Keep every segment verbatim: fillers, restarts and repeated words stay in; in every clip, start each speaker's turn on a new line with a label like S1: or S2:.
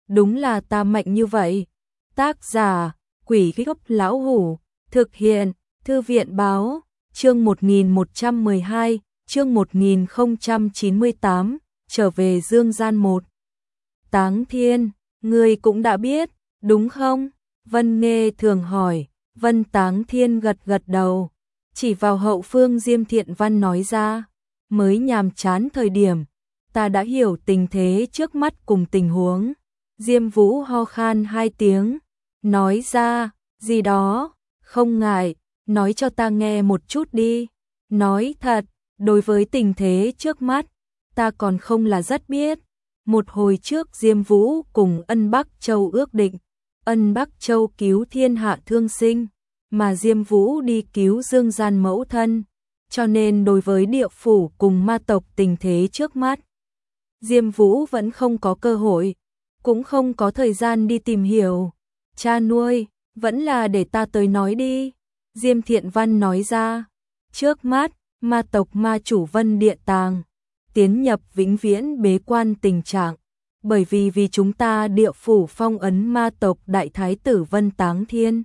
S1: đúng là ta mạnh như vậy. Tác giả, Quỷ Gốc Lão Hủ, thực hiện, Thư viện báo, chương một nghìn một trăm mười hai, chương một nghìn không trăm chín mươi tám, trở về dương gian một. Táng Thiên, ngươi cũng đã biết, đúng không? Vân Nghê thường hỏi. Vân Táng Thiên gật gật đầu, chỉ vào hậu phương Diêm Thiện Văn nói ra, mới nhàm chán thời điểm, ta đã hiểu tình thế trước mắt cùng tình huống. Diêm Vũ ho khan hai tiếng, nói ra, gì đó, không ngại, nói cho ta nghe một chút đi. Nói thật, đối với tình thế trước mắt, ta còn không là rất biết. Một hồi trước Diêm Vũ cùng Ân Bắc Châu ước định, Ân Bắc Châu cứu thiên hạ thương sinh, mà Diêm Vũ đi cứu dương gian mẫu thân, cho nên đối với địa phủ cùng ma tộc tình thế trước mắt, Diêm Vũ vẫn không có cơ hội, cũng không có thời gian đi tìm hiểu. Cha nuôi, vẫn là để ta tới nói đi. Diêm Thiện Văn nói ra, trước mắt, ma tộc ma chủ Vân Địa Tàng, tiến nhập vĩnh viễn bế quan tình trạng, bởi vì vì chúng ta địa phủ phong ấn ma tộc đại thái tử Vân Táng Thiên.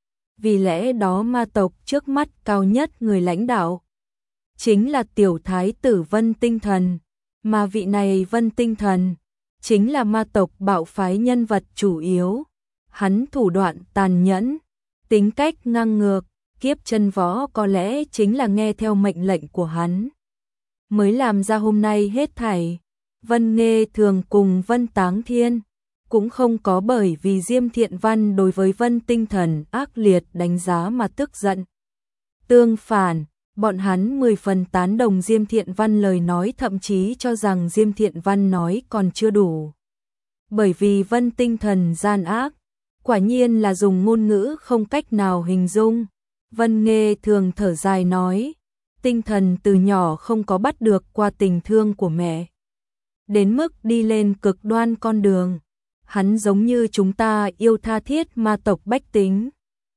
S1: Vì lẽ đó ma tộc trước mắt cao nhất người lãnh đạo chính là tiểu thái tử Vân Tinh Thần, mà vị này Vân Tinh Thần chính là ma tộc bạo phái nhân vật chủ yếu. Hắn thủ đoạn tàn nhẫn, tính cách ngang ngược, kiếp chân võ có lẽ chính là nghe theo mệnh lệnh của hắn mới làm ra hôm nay hết thảy. Vân Nghê thường cùng Vân Táng Thiên cũng không có bởi vì Diêm Thiện Văn đối với Vân Tinh Thần ác liệt đánh giá mà tức giận. Tương phản, bọn hắn mười phần tán đồng Diêm Thiện Văn lời nói, thậm chí cho rằng Diêm Thiện Văn nói còn chưa đủ. Bởi vì Vân Tinh Thần gian ác, quả nhiên là dùng ngôn ngữ không cách nào hình dung. Vân Nghê thường thở dài nói, Tinh Thần từ nhỏ không có bắt được qua tình thương của mẹ, đến mức đi lên cực đoan con đường. Hắn giống như chúng ta yêu tha thiết ma tộc bách tính,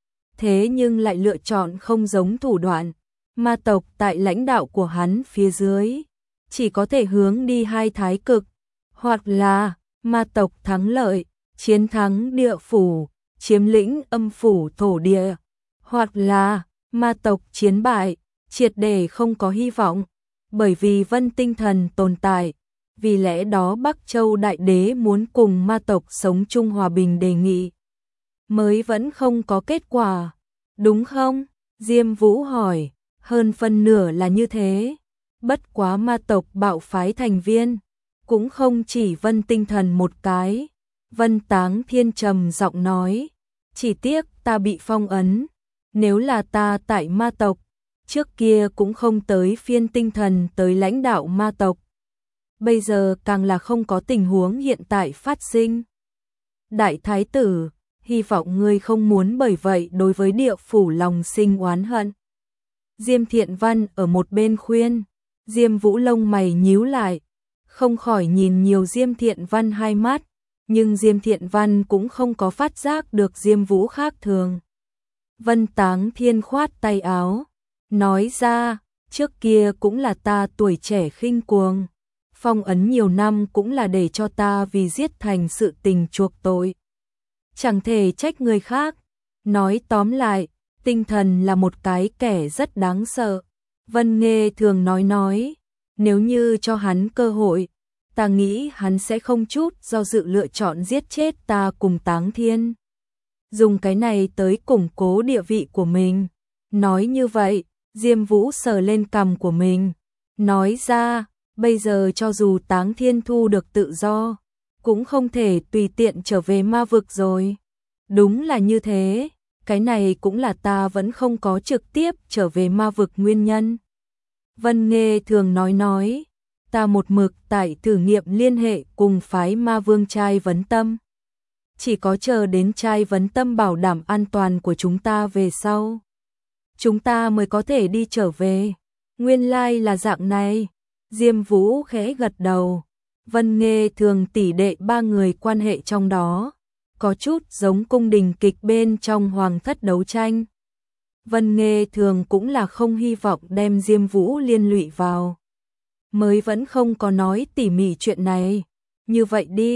S1: thế nhưng lại lựa chọn không giống thủ đoạn. Ma tộc tại lãnh đạo của hắn phía dưới chỉ có thể hướng đi hai thái cực, hoặc là ma tộc thắng lợi, chiến thắng địa phủ, chiếm lĩnh âm phủ thổ địa, hoặc là ma tộc chiến bại, triệt để không có hy vọng. Bởi vì Vân Tinh Thần tồn tại, vì lẽ đó Bắc Châu Đại Đế muốn cùng ma tộc sống chung hòa bình đề nghị, mới vẫn không có kết quả, đúng không? Diêm Vũ hỏi. Hơn phân nửa là như thế, bất quá ma tộc bạo phái thành viên cũng không chỉ Vân Tinh Thần một cái. Vân Táng Thiên trầm giọng nói, chỉ tiếc ta bị phong ấn, nếu là ta tại ma tộc, trước kia cũng không tới phiên Tinh Thần tới lãnh đạo ma tộc. Bây giờ càng là không có tình huống hiện tại phát sinh. Đại thái tử, hy vọng ngươi không muốn bởi vậy đối với địa phủ lòng sinh oán hận. Diêm Thiện Văn ở một bên khuyên. Diêm Vũ lông mày nhíu lại, không khỏi nhìn nhiều Diêm Thiện Văn hai mắt, nhưng Diêm Thiện Văn cũng không có phát giác được Diêm Vũ khác thường. Vân Táng Thiên khoát tay áo, nói ra, trước kia cũng là ta tuổi trẻ khinh cuồng, phong ấn nhiều năm cũng là để cho ta vì giết thành sự tình chuộc tội, chẳng thể trách người khác. Nói tóm lại, Tinh Thần là một cái kẻ rất đáng sợ. Vân Nghê thường nói nói, nếu như cho hắn cơ hội, ta nghĩ hắn sẽ không chút do dự lựa chọn giết chết ta cùng Táng Thiên, dùng cái này tới củng cố địa vị của mình. Nói như vậy, Diêm Vũ sờ lên cằm của mình, nói ra, bây giờ cho dù Táng Thiên thu được tự do, cũng không thể tùy tiện trở về ma vực rồi. Đúng là như thế. Cái này cũng là ta vẫn không có trực tiếp trở về ma vực nguyên nhân. Vân Nghê thường nói nói, ta một mực tại thử nghiệm liên hệ cùng phái ma vương trai vấn tâm. Chỉ có chờ đến trai vấn tâm bảo đảm an toàn của chúng ta về sau, chúng ta mới có thể đi trở về. Nguyên lai là dạng này. Diêm Vũ khẽ gật đầu. Vân Nghê thường tỷ đệ ba người quan hệ trong đó có chút giống cung đình kịch bên trong hoàng thất đấu tranh. Vân Nghê thường cũng là không hy vọng đem Diêm Vũ liên lụy vào, mới vẫn không có nói tỉ mỉ chuyện này. Như vậy đi,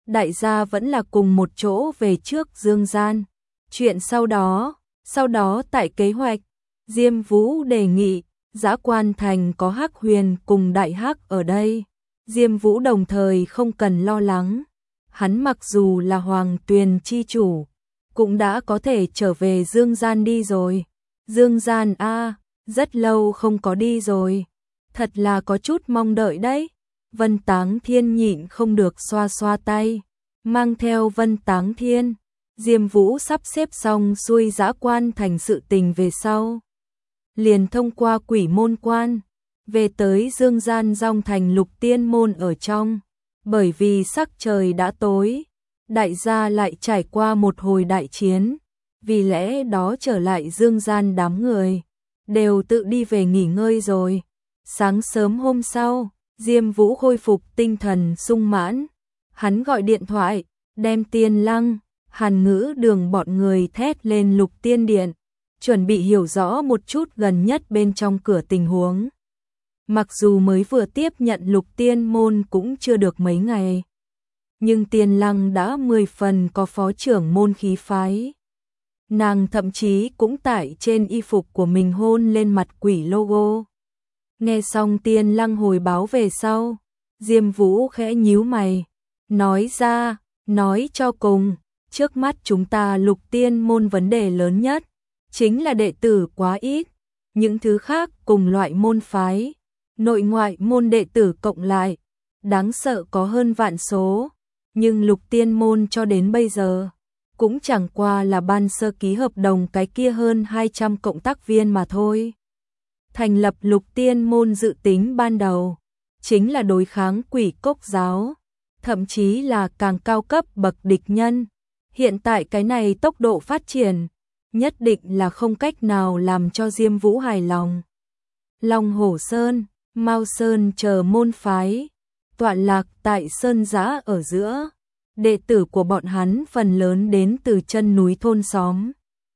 S1: đại gia vẫn là cùng một chỗ về trước Dương Gian. Chuyện sau đó, sau đó tại kế hoạch, Diêm Vũ đề nghị, Dã Quan Thành có Hắc Huyền cùng Đại Hắc ở đây. Diêm Vũ đồng thời không cần lo lắng. Hắn mặc dù là Hoàng Tuyền chi chủ, cũng đã có thể trở về Dương Gian đi rồi. Dương Gian a, rất lâu không có đi rồi. Thật là có chút mong đợi đấy. Vân Táng Thiên nhịn không được xoa xoa tay. Mang theo Vân Táng Thiên, Diêm Vũ sắp xếp xong xuôi Dã Quan Thành sự tình về sau. Liền thông qua Quỷ Môn Quan, về tới Dương Gian Dòng Thành Lục Tiên Môn ở trong. Bởi vì sắc trời đã tối, đại gia lại trải qua một hồi đại chiến. Vì lẽ đó trở lại Dương Gian đám người, đều tự đi về nghỉ ngơi rồi. Sáng sớm hôm sau, Diêm Vũ khôi phục tinh thần sung mãn. Hắn gọi điện thoại, đem Tiên Lăng, Hàn Ngữ Đường bọn người thét lên Lục Tiên Điện, chuẩn bị hiểu rõ một chút gần nhất bên trong cửa tình huống. Mặc dù mới vừa tiếp nhận Lục Tiên Môn cũng chưa được mấy ngày, nhưng Tiên Lăng đã mười phần có phó trưởng môn khí phái. Nàng thậm chí cũng tải trên y phục của mình hôn lên mặt quỷ logo. Nghe xong Tiên Lăng hồi báo về sau, Diêm Vũ khẽ nhíu mày, nói ra, nói cho cùng, trước mắt chúng ta Lục Tiên Môn vấn đề lớn nhất chính là đệ tử quá ít, những thứ khác cùng loại môn phái, nội ngoại môn đệ tử cộng lại, đáng sợ có hơn vạn số, nhưng Lục Tiên Môn cho đến bây giờ cũng chẳng qua là ban sơ ký hợp đồng cái kia hơn hai trăm cộng tác viên mà thôi. Thành lập Lục Tiên Môn dự tính ban đầu chính là đối kháng Quỷ Cốc giáo, thậm chí là càng cao cấp bậc địch nhân. Hiện tại cái này tốc độ phát triển nhất định là không cách nào làm cho Diêm Vũ hài lòng. Long Hổ Sơn, Mao Sơn chờ môn phái tọa lạc tại sơn giã ở giữa, đệ tử của bọn hắn phần lớn đến từ chân núi thôn xóm.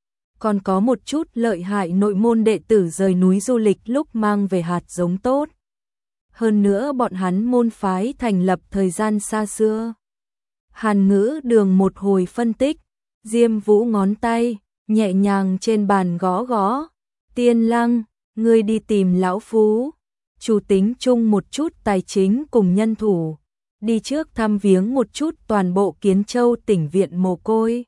S1: Còn có một chút lợi hại nội môn đệ tử rời núi du lịch lúc mang về hạt giống tốt. Hơn nữa bọn hắn môn phái thành lập thời gian xa xưa. Hàn Ngữ Đường một hồi phân tích, Diêm Vũ ngón tay nhẹ nhàng trên bàn gõ gõ, Tiên Lăng, ngươi đi tìm lão phú, chủ tính chung một chút tài chính cùng nhân thủ, đi trước thăm viếng một chút toàn bộ Kiến Châu tỉnh viện mồ côi.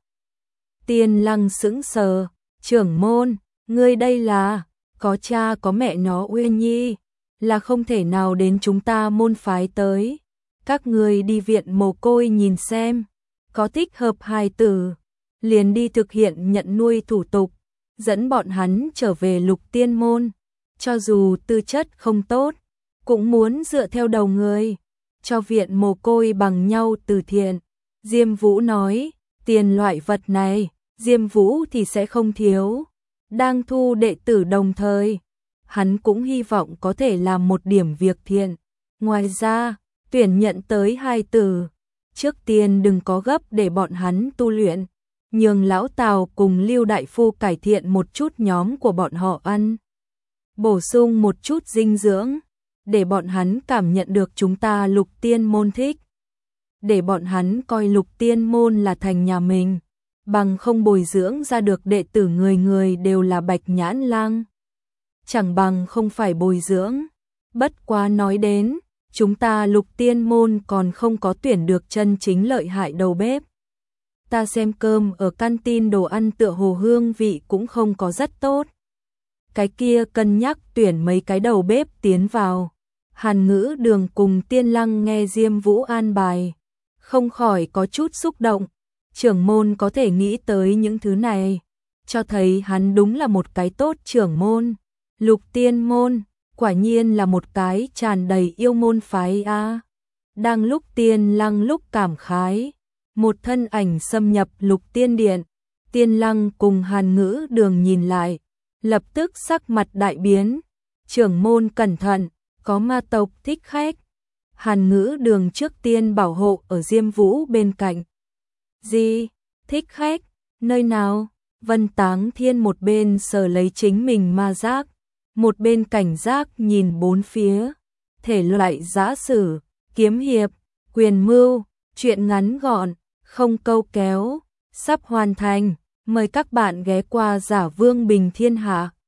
S1: Tiên Lăng sững sờ, trưởng môn, ngươi đây là, có cha có mẹ nó Uyên Nhi, là không thể nào đến chúng ta môn phái tới. Các ngươi đi viện mồ côi nhìn xem, có thích hợp hài tử, liền đi thực hiện nhận nuôi thủ tục, dẫn bọn hắn trở về Lục Tiên Môn. Cho dù tư chất không tốt, cũng muốn dựa theo đầu người, cho viện mồ côi bằng nhau từ thiện. Diêm Vũ nói, tiền loại vật này, Diêm Vũ thì sẽ không thiếu. Đang thu đệ tử đồng thời, hắn cũng hy vọng có thể làm một điểm việc thiện. Ngoài ra, tuyển nhận tới hai tử, trước tiên đừng có gấp để bọn hắn tu luyện, nhường lão Tào cùng Lưu Đại Phu cải thiện một chút nhóm của bọn họ ăn. Bổ sung một chút dinh dưỡng, để bọn hắn cảm nhận được chúng ta Lục Tiên Môn thích. Để bọn hắn coi Lục Tiên Môn là thành nhà mình, bằng không bồi dưỡng ra được đệ tử người người đều là bạch nhãn lang. Chẳng bằng không phải bồi dưỡng. Bất quá nói đến, chúng ta Lục Tiên Môn còn không có tuyển được chân chính lợi hại đầu bếp. Ta xem cơm ở canteen đồ ăn tựa hồ hương vị cũng không có rất tốt. Cái kia cân nhắc tuyển mấy cái đầu bếp tiến vào. Hàn Ngữ Đường cùng Tiên Lăng nghe Diêm Vũ an bài, không khỏi có chút xúc động. Trưởng môn có thể nghĩ tới những thứ này, cho thấy hắn đúng là một cái tốt trưởng môn. Lục Tiên Môn, quả nhiên là một cái tràn đầy yêu môn phái a. Đang lúc Tiên Lăng lúc cảm khái, một thân ảnh xâm nhập Lục Tiên Điện. Tiên Lăng cùng Hàn Ngữ Đường nhìn lại, lập tức sắc mặt đại biến. Trưởng môn cẩn thận, có ma tộc thích khách. Hàn Ngữ Đường trước tiên bảo hộ ở Diêm Vũ bên cạnh. Gì? Thích khách? Nơi nào? Vân Táng Thiên một bên sờ lấy chính mình ma giác, một bên cảnh giác nhìn bốn phía. Thể loại giã sử, kiếm hiệp, quyền mưu, Chuyện ngắn gọn, không câu kéo, sắp hoàn thành. Mời các bạn ghé qua Giả Vương Bình Thiên Hạ.